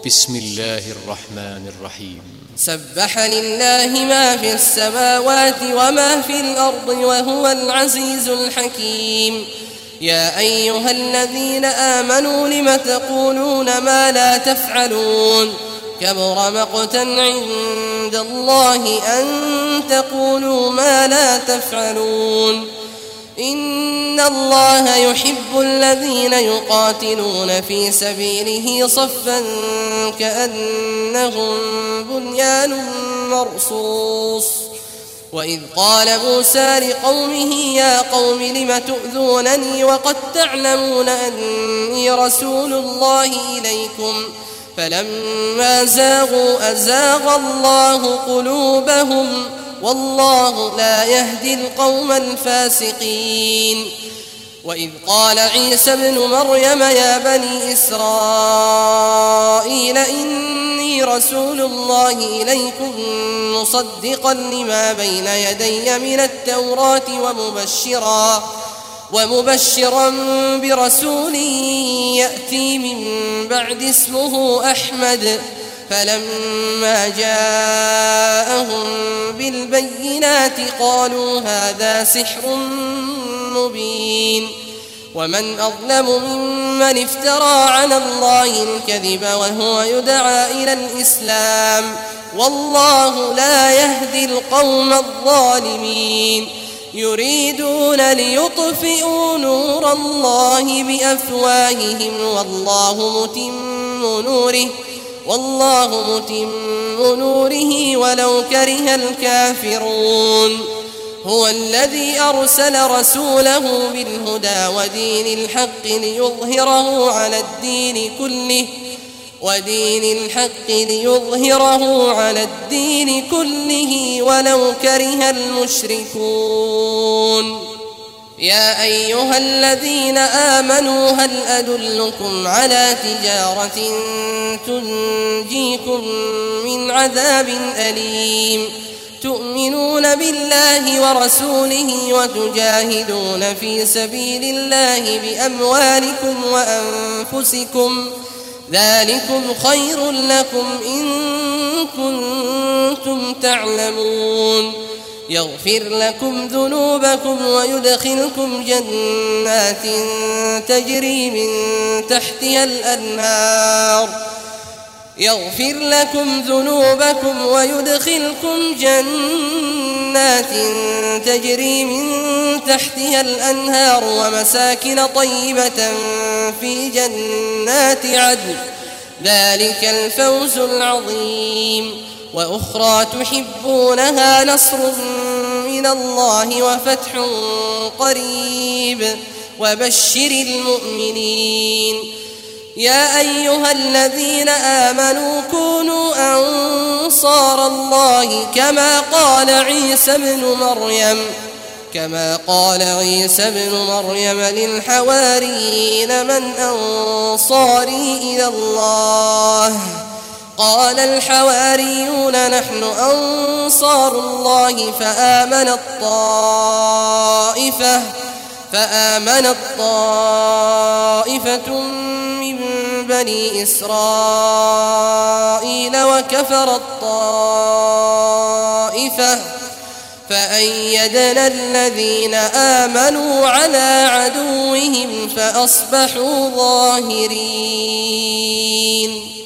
بسم الله الرحمن الرحيم. سبح لله ما في السماوات وما في الأرض وهو العزيز الحكيم. يا أيها الذين آمنوا لم تقولون ما لا تفعلون كبر مقتا عند الله أن تقولوا ما لا تفعلون. إن الله يحب الذين يقاتلون في سبيله صفا كأنهم بنيان مرصوص. وإذ قال موسى لقومه يا قوم لم تؤذونني وقد تعلمون أني رسول الله إليكم فلما زاغوا أزاغ الله قلوبهم والله لا يهدي القوم الفاسقين. وإذ قال عيسى ابن مريم يا بني إسرائيل إني رسول الله إليكم مصدقا لما بين يدي من التوراة ومبشرا برسول يأتي من بعد اسمه أحمد. فلما جاءهم بالبينات قالوا هذا سحر مبين. ومن أظلم ممن افترى على الله الكذب وهو يدعى إلى الإسلام والله لا يهدي القوم الظالمين. يريدون ليطفئوا نور الله بأفواههم والله متم نوره ولو كره الكافرون. هو الذي أرسل رسوله بالهدى ودين الحق ليظهره على الدين كله ولو كره المشركون. يا أيها الذين آمنوا هل أدلكم على تجارة تنجيكم من عذاب أليم تؤمنون بالله ورسوله وتجاهدون في سبيل الله بأموالكم وأنفسكم ذلكم خير لكم إن كنتم تعلمون. يغفر لكم ذنوبكم ويدخلكم جنات تجري من تحتها الأنهار ومساكن طيبة في جنات عدن ذلك الفوز العظيم. وأخرى تحبونها نصر من الله وفتح قريب وبشر المؤمنين. يا أيها الذين آمنوا كونوا أنصار الله كما قال عيسى بن مريم للحواريين من أنصاري إلى الله قال الحواريون نحن أنصار الله فآمنت طائفة من بني إسرائيل وكفرت طائفة فأيدنا الذين آمنوا على عدوهم فأصبحوا ظاهرين.